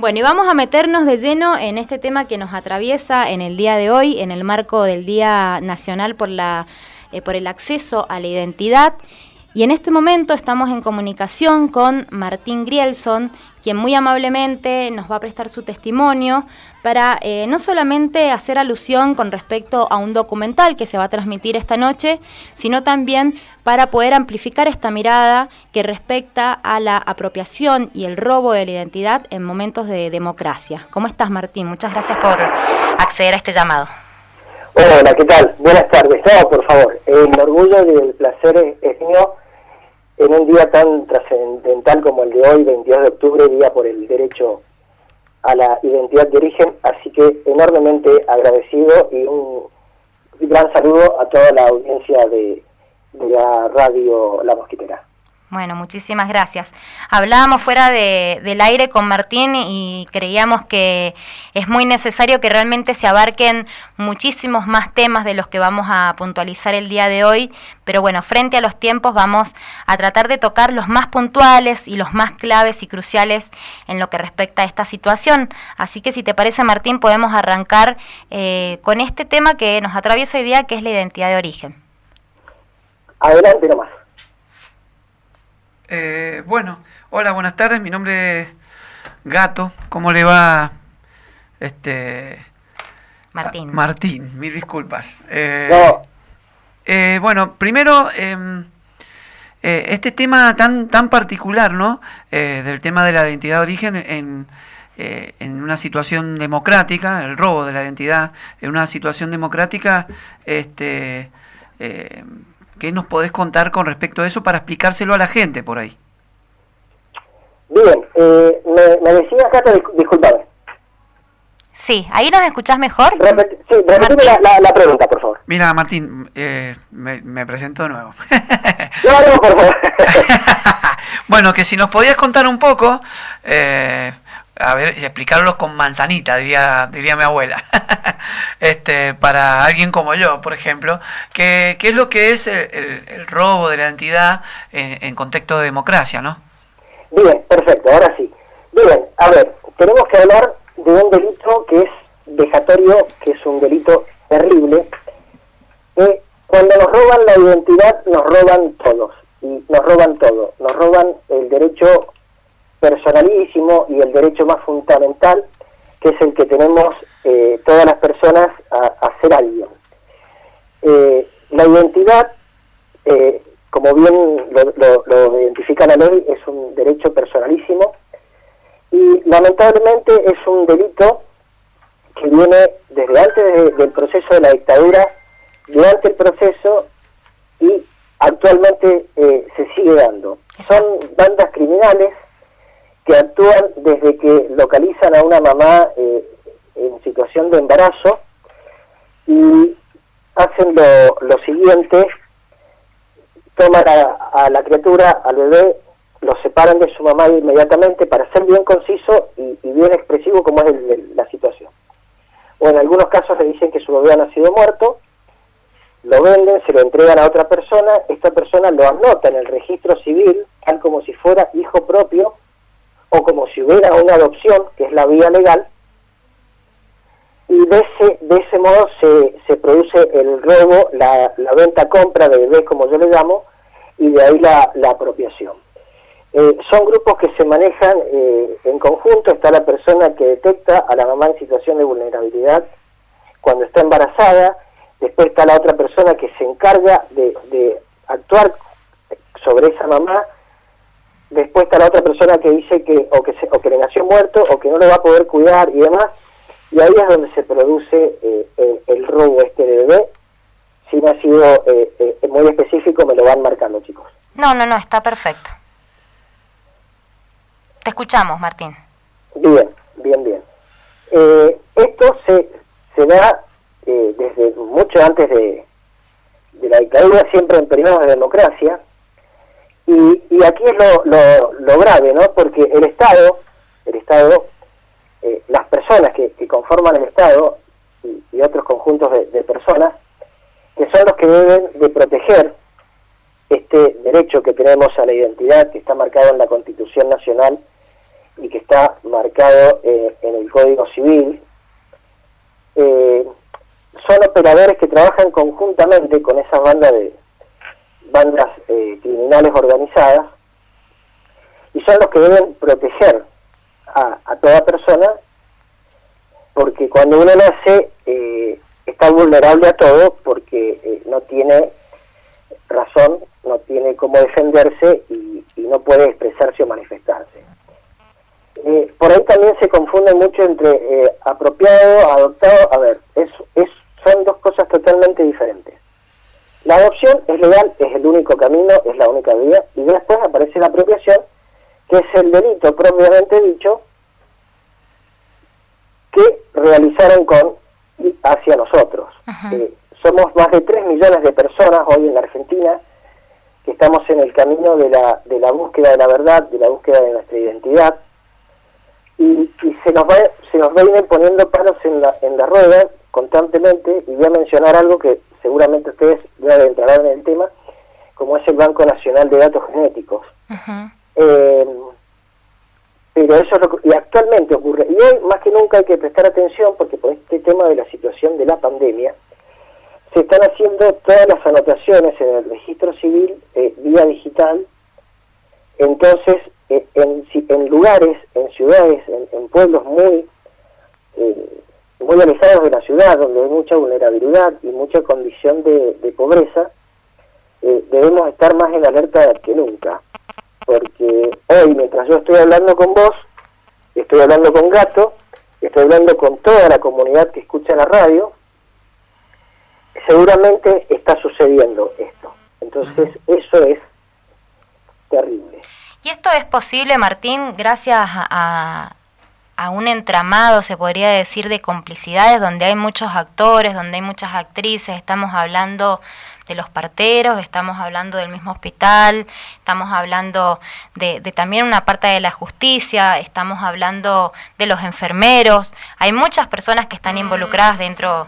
Bueno, y vamos a meternos de lleno en este tema que nos atraviesa en el día de hoy, en el marco del Día Nacional por el acceso a la identidad. Y en este momento estamos en comunicación con Martín Grielson, quien muy amablemente nos va a prestar su testimonio para no solamente hacer alusión con respecto a un documental que se va a transmitir esta noche, sino también para poder amplificar esta mirada que respecta a la apropiación y el robo de la identidad en momentos de democracia. ¿Cómo estás, Martín? Muchas gracias por acceder a este llamado. Hola, ¿qué tal? Buenas tardes. No, por favor, el orgullo y el placer es mío en un día tan trascendental como el de hoy, 22 de octubre, Día por el Derecho a la Identidad de Origen, así que enormemente agradecido y un gran saludo a toda la audiencia de la radio La Mosquitera. Bueno, muchísimas gracias. Hablábamos fuera del aire con Martín y creíamos que es muy necesario que realmente se abarquen muchísimos más temas de los que vamos a puntualizar el día de hoy, pero bueno, frente a los tiempos vamos a tratar de tocar los más puntuales y los más claves y cruciales en lo que respecta a esta situación. Así que si te parece, Martín, podemos arrancar con este tema que nos atraviesa hoy día, que es la identidad de origen. Adelante nomás. Bueno, hola, buenas tardes, mi nombre es Gato, ¿cómo le va? Martín. Martín, mil disculpas. No. Bueno, primero, este tema tan particular, ¿no? Del tema de la identidad de origen en una situación democrática, el robo de la identidad en una situación democrática, ¿qué nos podés contar con respecto a eso para explicárselo a la gente por ahí? Bien, me decías, Cata, disculpame. Sí, ¿ahí nos escuchás mejor? Repetime la pregunta, por favor. Mira, Martín, me presento de nuevo. No, por favor. Bueno, que si nos podías contar un poco, a ver, explicarlos con manzanita, diría mi abuela. Para alguien como yo, por ejemplo, ¿qué es lo que es el robo de la identidad en contexto de democracia, ¿no? Bien, perfecto, ahora sí. Bien, a ver, tenemos que hablar de un delito que es vejatorio, que es un delito terrible. Cuando nos roban la identidad, nos roban todos, y nos roban todo. Nos roban el derecho personalísimo y el derecho más fundamental, que es el que tenemos todas las personas a ser alguien. La identidad, como bien lo identifica la ley, es un derecho personalísimo y lamentablemente es un delito que viene desde antes del proceso de la dictadura, durante el proceso y actualmente se sigue dando. Son bandas criminales que actúan desde que localizan a una mamá en situación de embarazo y hacen lo siguiente: toman a la criatura, al bebé, lo separan de su mamá inmediatamente, para ser bien conciso y bien expresivo como es la situación. O en algunos casos le dicen que su bebé ha nacido muerto, lo venden, se lo entregan a otra persona, esta persona lo anota en el registro civil, tal como si fuera hijo propio, o como si hubiera una adopción, que es la vía legal, y de ese modo se produce el robo, la venta-compra de bebés, como yo le llamo, y de ahí la apropiación. Son grupos que se manejan en conjunto. Está la persona que detecta a la mamá en situación de vulnerabilidad cuando está embarazada, después está la otra persona que se encarga de actuar sobre esa mamá. Después está la otra persona que dice que le nació muerto o que no lo va a poder cuidar y demás, y ahí es donde se produce el robo de bebé. Si no ha sido muy específico, me lo van marcando, chicos. No, está perfecto. Te escuchamos, Martín. Bien. Esto se da desde mucho antes de la dictadura, siempre en periodos de democracia. Y aquí es lo grave, ¿no? Porque el Estado, las personas que conforman el Estado y otros conjuntos de personas, que son los que deben de proteger este derecho que tenemos a la identidad, que está marcado en la Constitución Nacional y que está marcado en el Código Civil, son operadores que trabajan conjuntamente con esas bandas criminales organizadas, y son los que deben proteger a toda persona, porque cuando uno lo hace está vulnerable a todo, porque no tiene razón, no tiene cómo defenderse y no puede expresarse o manifestarse. Por ahí también se confunde mucho entre apropiado, adoptado. A ver, son dos cosas totalmente diferentes. La adopción es legal, es el único camino, es la única vía, y después aparece la apropiación, que es el delito propiamente dicho que realizaron hacia nosotros. Somos más de 3 millones de personas hoy en la Argentina que estamos en el camino de la búsqueda de la verdad, de la búsqueda de nuestra identidad, y se nos vienen poniendo palos en la rueda constantemente. Y voy a mencionar algo que seguramente ustedes ya entrarán en el tema, como es el Banco Nacional de Datos Genéticos. Pero eso es lo que actualmente ocurre, y hoy más que nunca hay que prestar atención, porque por este tema de la situación de la pandemia se están haciendo todas las anotaciones en el registro civil vía digital. Entonces en lugares, en ciudades, en pueblos muy alejados de la ciudad, donde hay mucha vulnerabilidad y mucha condición de pobreza, debemos estar más en alerta que nunca, porque hoy, mientras yo estoy hablando con vos, estoy hablando con Gato, estoy hablando con toda la comunidad que escucha la radio, seguramente está sucediendo esto. Entonces eso es terrible. Y esto es posible, Martín, gracias a un entramado, se podría decir, de complicidades, donde hay muchos actores, donde hay muchas actrices. Estamos hablando de los parteros, estamos hablando del mismo hospital, estamos hablando de también una parte de la justicia, estamos hablando de los enfermeros. Hay muchas personas que están involucradas dentro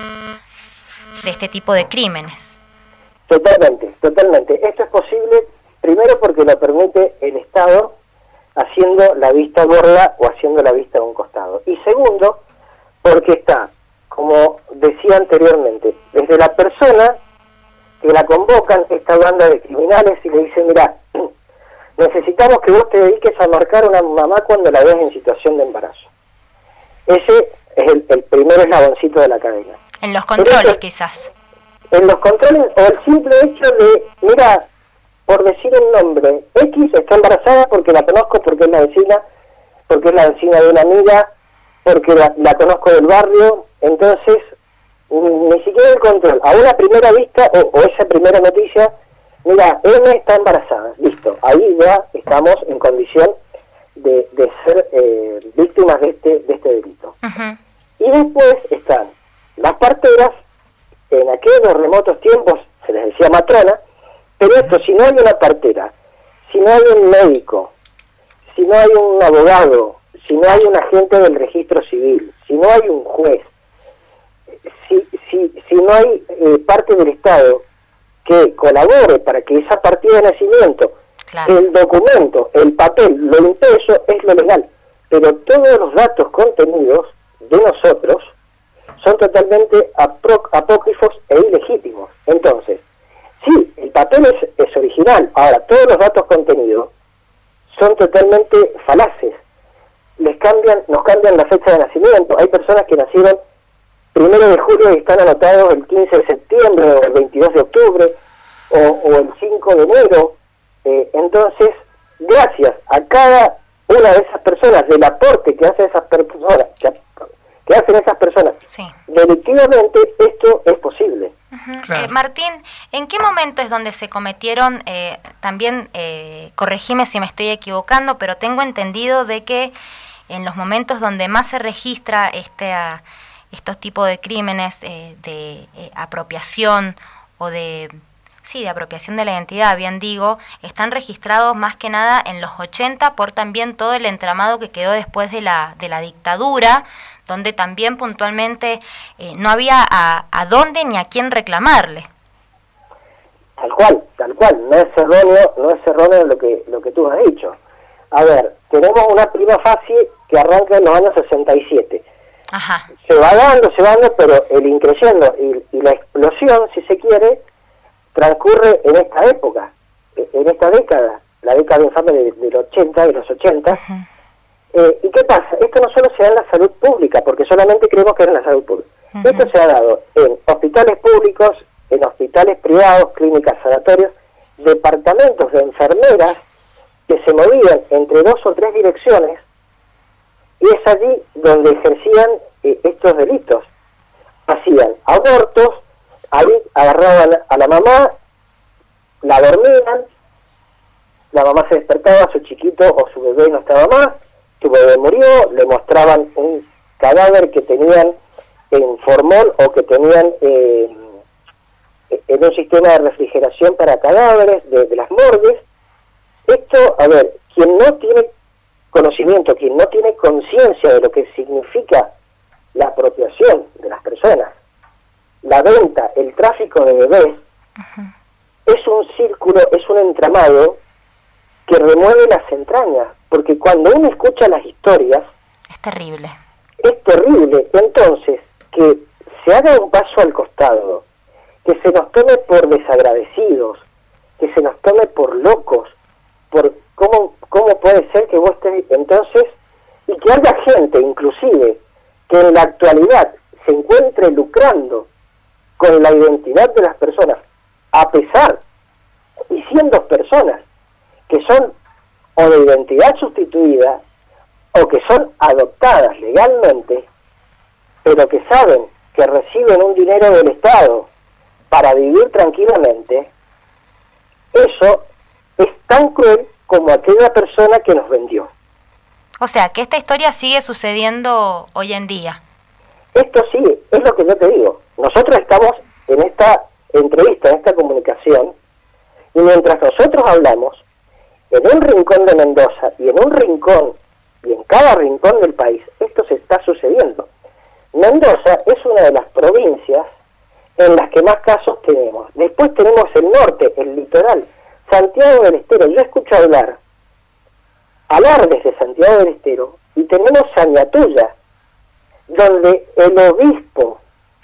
de este tipo de crímenes. Totalmente. Esto es posible, primero porque lo permite el Estado, haciendo la vista gorda o haciendo la vista de un costado. Y segundo, porque está, como decía anteriormente, desde la persona que la convocan, esta banda de criminales, y le dicen: mira, necesitamos que vos te dediques a marcar a una mamá cuando la ves en situación de embarazo. Ese es el primer eslaboncito de la cadena. En los controles, quizás. En los controles, o el simple hecho de: mira, por decir un nombre, X está embarazada porque la conozco, porque es la vecina de una amiga, porque la conozco del barrio. Entonces, ni siquiera el control, a una primera vista o esa primera noticia: mira, M está embarazada, listo, ahí ya estamos en condición de ser víctimas de este delito. Y después están las parteras. En aquellos remotos tiempos se les decía matrona, pero esto, si no hay una partera, si no hay un médico, si no hay un abogado, si no hay un agente del registro civil, si no hay un juez, si no hay parte del Estado que colabore para que esa partida de nacimiento, claro, el documento, el papel, lo impreso es lo legal, pero todos los datos contenidos de nosotros son totalmente apócrifos e ilegítimos. Entonces, sí, el papel es original, ahora todos los datos contenidos son totalmente falaces. Nos cambian la fecha de nacimiento. Hay personas que nacieron 1 de julio y están anotados el 15 de septiembre o el 22 de octubre o el 5 de enero. Entonces, gracias a cada una de esas personas, del aporte que hacen esas personas, sí, delictivamente, esto es posible. Claro. Martín, ¿en qué momento es donde se cometieron, también, corregime si me estoy equivocando, pero tengo entendido de que en los momentos donde más se registra estos tipos de crímenes de apropiación o de apropiación de la identidad, bien digo, están registrados más que nada en los 80 por también todo el entramado que quedó después de la dictadura, donde también puntualmente no había a dónde ni a quién reclamarle. Tal cual, no es erróneo lo que tú has dicho. a ver, tenemos una prima fase que arranca en los años 67. Ajá. Se va dando, pero el increciendo y la explosión, si se quiere, transcurre en esta época, en esta década, la década infame del 80, de los 80. Uh-huh. ¿Y qué pasa? Esto no solo se da en la salud pública, porque solamente creemos que es en la salud pública. Uh-huh. Esto se ha dado en hospitales públicos, en hospitales privados, clínicas, sanatorios, departamentos de enfermeras que se movían entre 2 o 3 direcciones, y es allí donde ejercían estos delitos. Hacían abortos, ahí agarraban a la mamá, la dormían, la mamá se despertaba, su chiquito o su bebé no estaba más, su bebé murió, le mostraban un cadáver que tenían en formol o que tenían en un sistema de refrigeración para cadáveres de las morgues. Esto, a ver, quien no tiene conocimiento, quien no tiene conciencia de lo que significa la apropiación de las personas, la venta, el tráfico de bebés, uh-huh, es un círculo, es un entramado que remueve las entrañas, porque cuando uno escucha las historias... Es terrible. Es terrible. Entonces, que se haga un paso al costado, que se nos tome por desagradecidos, que se nos tome por locos, por cómo puede ser que vos estés... Entonces, y que haya gente, inclusive, que en la actualidad se encuentre lucrando con la identidad de las personas, a pesar, y siendo personas que son o de identidad sustituida, o que son adoptadas legalmente, pero que saben que reciben un dinero del Estado para vivir tranquilamente, eso es tan cruel como aquella persona que nos vendió. O sea, que esta historia sigue sucediendo hoy en día. Esto sí, es lo que yo te digo. Nosotros estamos en esta entrevista, en esta comunicación, y mientras nosotros hablamos, en un rincón de Mendoza y en un rincón, y en cada rincón del país, esto se está sucediendo. Mendoza es una de las provincias en las que más casos tenemos. Después tenemos el norte, el litoral, Santiago del Estero. Yo escucho hablar alardes de Santiago del Estero, y tenemos Zañatuya, donde el obispo,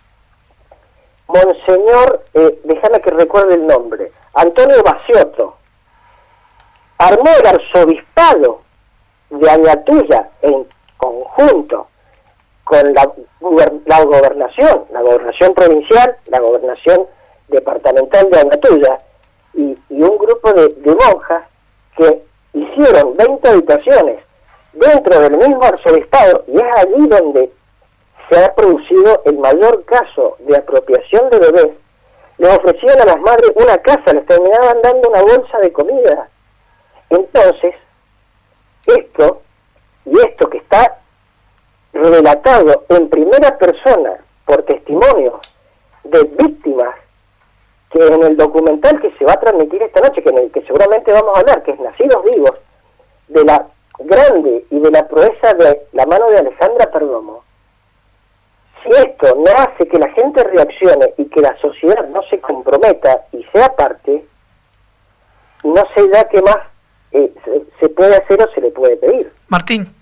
Monseñor, déjame que recuerde el nombre, Antonio Baciotto, armó el arzobispado de Añatuya en conjunto con la gobernación provincial, la gobernación departamental de Añatuya, y un grupo de monjas que hicieron 20 habitaciones dentro del mismo arzobispado, y es allí donde se ha producido el mayor caso de apropiación de bebés. Les ofrecían a las madres una casa, les terminaban dando una bolsa de comida. Entonces, esto que está relatado en primera persona por testimonios de víctimas, que en el documental que se va a transmitir esta noche, que en el que seguramente vamos a hablar, que es Nacidos Vivos, de la grande y de la proeza de la mano de Alejandra Perdomo, si esto no hace que la gente reaccione y que la sociedad no se comprometa y sea parte, no sé ya qué más se puede hacer o se le puede pedir. Martín,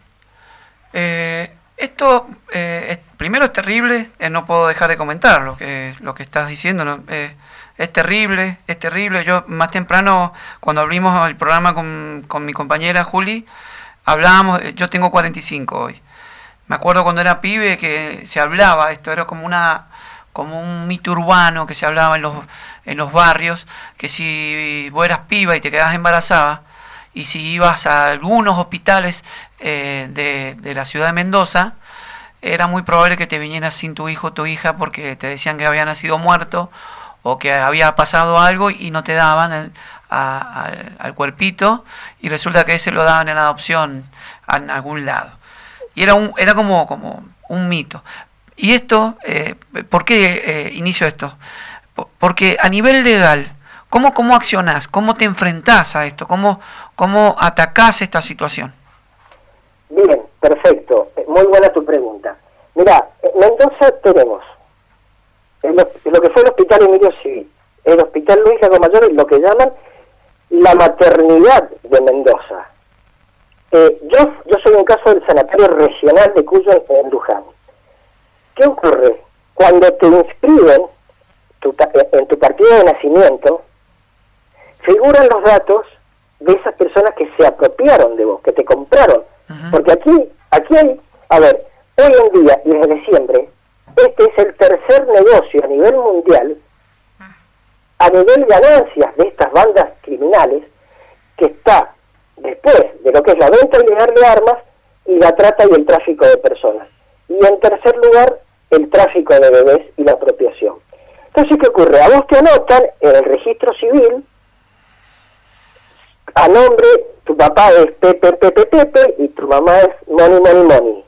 esto primero es terrible, no puedo dejar de comentar lo que estás diciendo, ¿no? Es terrible. Yo más temprano, cuando abrimos el programa con mi compañera Juli, hablábamos, yo tengo 45 hoy. Me acuerdo cuando era pibe que se hablaba, esto era como un mito urbano que se hablaba en los barrios, que si vos eras piba y te quedabas embarazada, y si ibas a algunos hospitales de la ciudad de Mendoza, era muy probable que te vinieras sin tu hijo o tu hija porque te decían que había nacido muerto o que había pasado algo y no te daban al cuerpito, y resulta que ese lo daban en adopción en algún lado. Y era como un mito. Y esto, ¿por qué inicio esto? Porque a nivel legal, ¿cómo accionás? ¿Cómo te enfrentás a esto? ¿Cómo atacás esta situación? Bien, perfecto. Muy buena tu pregunta. Mirá, en Mendoza tenemos lo que fue el Hospital Emilio Civil, el Hospital Luis Lago Mayor, y lo que llaman la maternidad de Mendoza. Yo soy un caso del Sanatorio Regional de Cuyo en Luján. ¿Qué ocurre? Cuando te inscriben en tu partido de nacimiento, figuran los datos de esas personas que se apropiaron de vos, que te compraron. Uh-huh. Porque aquí hay, a ver, hoy en día y desde siempre, este es el tercer negocio a nivel mundial, a nivel ganancias de estas bandas criminales, que está después de lo que es la venta ilegal de armas y la trata y el tráfico de personas. Y en tercer lugar, el tráfico de bebés y la apropiación. Entonces, ¿qué ocurre? A vos te anotan en el registro civil, a nombre, tu papá es Pepe, Pepe, Pepe, y tu mamá es Moni, Moni, Moni.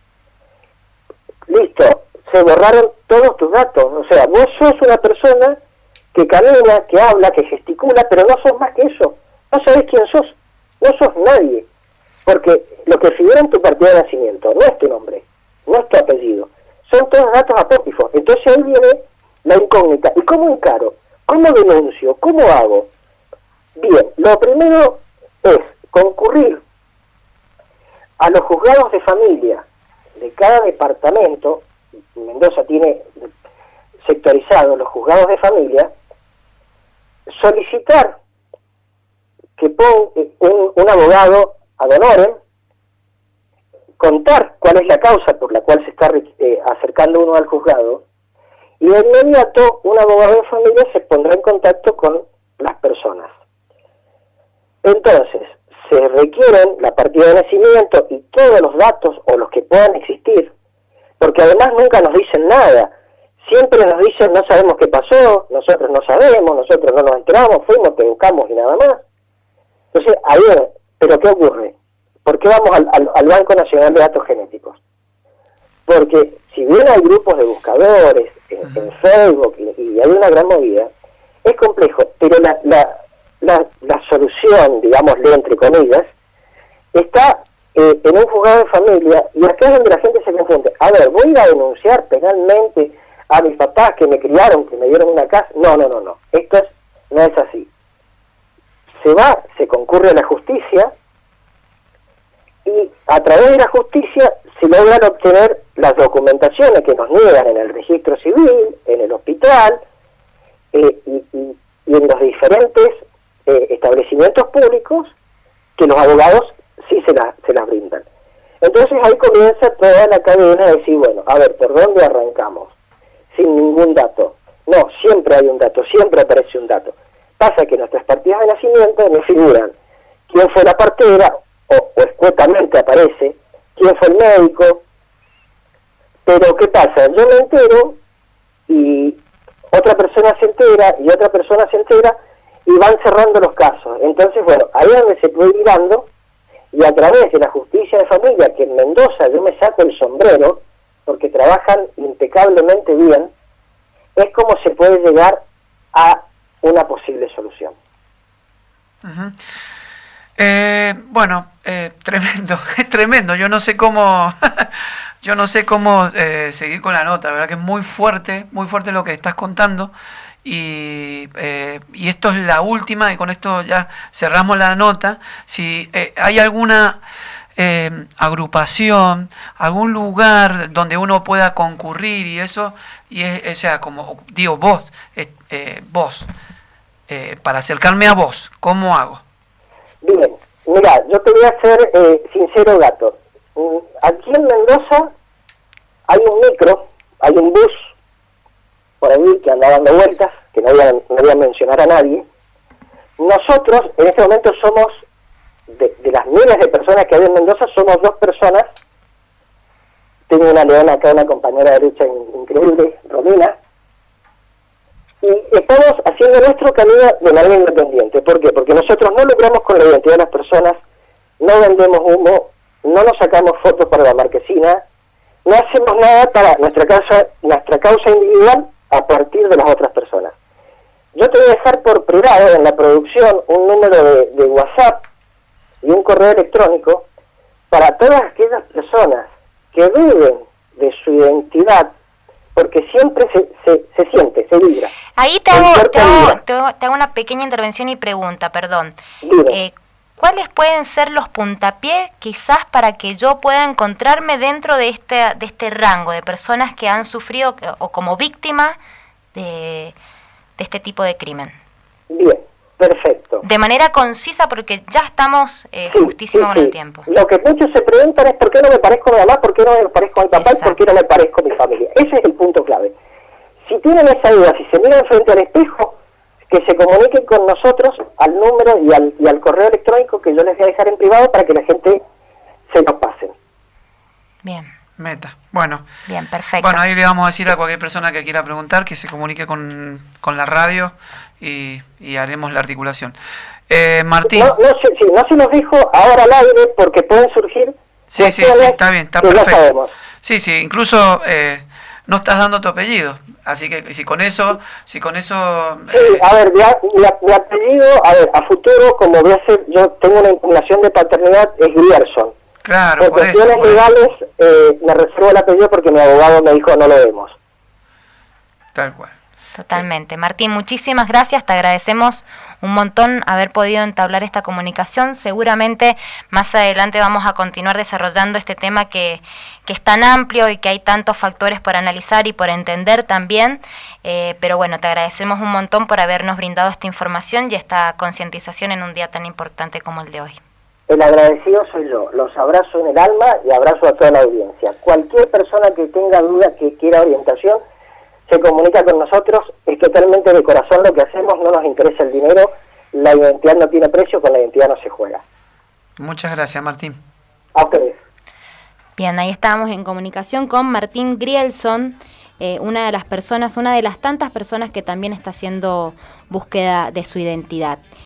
Listo, se borraron todos tus datos. O sea, vos sos una persona que camina, que habla, que gesticula, pero no sos más que eso. No sabés quién sos, no sos nadie. Porque lo que figura en tu partida de nacimiento no es tu nombre, no es tu apellido. Son todos datos apócrifos. Entonces ahí viene la incógnita. ¿Y cómo encaro? ¿Cómo denuncio? ¿Cómo hago? Bien, lo primero es concurrir a los juzgados de familia de cada departamento. Mendoza tiene sectorizado los juzgados de familia, solicitar que ponga un abogado ad honorem, contar cuál es la causa por la cual se está acercando uno al juzgado, y de inmediato un abogado de familia se pondrá en contacto con las personas. Entonces, se requieren la partida de nacimiento y todos los datos o los que puedan existir, porque además nunca nos dicen nada. Siempre nos dicen, no sabemos qué pasó, nosotros no sabemos, nosotros no nos enteramos, fuimos, te buscamos y nada más. Entonces, ahí, ¿pero qué ocurre? ¿Por qué vamos al Banco Nacional de Datos Genéticos? Porque si bien hay grupos de buscadores en Facebook y hay una gran movida, es complejo, pero la solución, digámosle entre comillas, está en un juzgado de familia, y acá es donde la gente se confunde. A ver, ¿voy a ir a denunciar penalmente a mis papás que me criaron, que me dieron una casa? No. Esto no es así. Se concurre a la justicia, y a través de la justicia se logran obtener las documentaciones que nos niegan en el registro civil, en el hospital, y en los diferentes establecimientos públicos, que los abogados sí se las brindan. Entonces ahí comienza toda la cadena de decir, bueno, a ver, ¿por dónde arrancamos? Sin ningún dato. No, siempre hay un dato, siempre aparece un dato. Pasa que nuestras partidas de nacimiento me figuran quién fue la partera, o escuetamente aparece quién fue el médico, pero ¿qué pasa? Yo me entero, y otra persona se entera, y otra persona se entera, y van cerrando los casos. Entonces, bueno, ahí es donde se puede ir dando, y a través de la justicia de familia, que en Mendoza yo me saco el sombrero, porque trabajan impecablemente bien, es como se puede llegar a una posible solución. Uh-huh. Bueno, tremendo, es tremendo. Yo no sé cómo seguir con la nota. La verdad que es muy fuerte lo que estás contando. Y esto es la última, y con esto ya cerramos la nota. Si hay alguna agrupación, algún lugar donde uno pueda concurrir y eso, o sea, como digo, vos, para acercarme a vos, ¿cómo hago? Bien, mira, yo te voy a ser sincero, gato. Aquí en Mendoza hay un micro, hay un bus por ahí que anda dando vueltas, que no voy a mencionar a nadie. Nosotros en este momento somos, de las miles de personas que hay en Mendoza, somos 2 personas. Tengo una leona acá, una compañera de lucha increíble, Romina, y estamos haciendo nuestro camino de manera independiente. ¿Por qué? Porque nosotros no lucramos con la identidad de las personas, no vendemos humo, no nos sacamos fotos para la marquesina, no hacemos nada para nuestra causa individual a partir de las otras personas. Yo te voy a dejar por privado en la producción un número de WhatsApp y un correo electrónico para todas aquellas personas que duden de su identidad, porque siempre se siente, se vibra. Ahí te hago una pequeña intervención y pregunta, perdón. ¿cuáles pueden ser los puntapiés quizás para que yo pueda encontrarme dentro de este rango de personas que han sufrido o como víctima de este tipo de crimen? Bien, perfecto. De manera concisa, porque ya estamos justísimo con el tiempo. Lo que muchos se preguntan es ¿por qué no me parezco a mi mamá? ¿Por qué no me parezco a mi papá? Exacto. ¿Y por qué no me parezco a mi familia? Ese es el punto clave. Si tienen esa duda, si se miran frente al espejo, que se comuniquen con nosotros al número y al correo electrónico que yo les voy a dejar en privado para que la gente se nos pase. Bien. Meta. Bueno. Bien, perfecto. Bueno, ahí le vamos a decir a cualquier persona que quiera preguntar que se comunique con la radio y haremos la articulación. Martín. No se nos dijo ahora al aire porque pueden surgir. Sí, está bien, está perfecto. Ya sabemos. Sí, incluso no estás dando tu apellido, así que si con eso... Sí, a ver, mi apellido, a futuro, como voy a hacer, yo tengo una impugnación de paternidad, es Grierson. Claro, por cuestiones legales me reservo el apellido porque mi abogado me dijo no lo demos. Tal cual. Totalmente. Martín, muchísimas gracias, te agradecemos un montón haber podido entablar esta comunicación. Seguramente más adelante vamos a continuar desarrollando este tema que es tan amplio y que hay tantos factores por analizar y por entender también, pero bueno, te agradecemos un montón por habernos brindado esta información y esta concientización en un día tan importante como el de hoy. El agradecido soy yo, los abrazo en el alma y abrazo a toda la audiencia. Cualquier persona que tenga duda, que quiera orientación, se comunica con nosotros, es totalmente de corazón lo que hacemos, no nos interesa el dinero, la identidad no tiene precio, con la identidad no se juega. Muchas gracias, Martín. A ustedes. Bien, ahí estábamos en comunicación con Martín Grierson, una de las tantas personas que también está haciendo búsqueda de su identidad.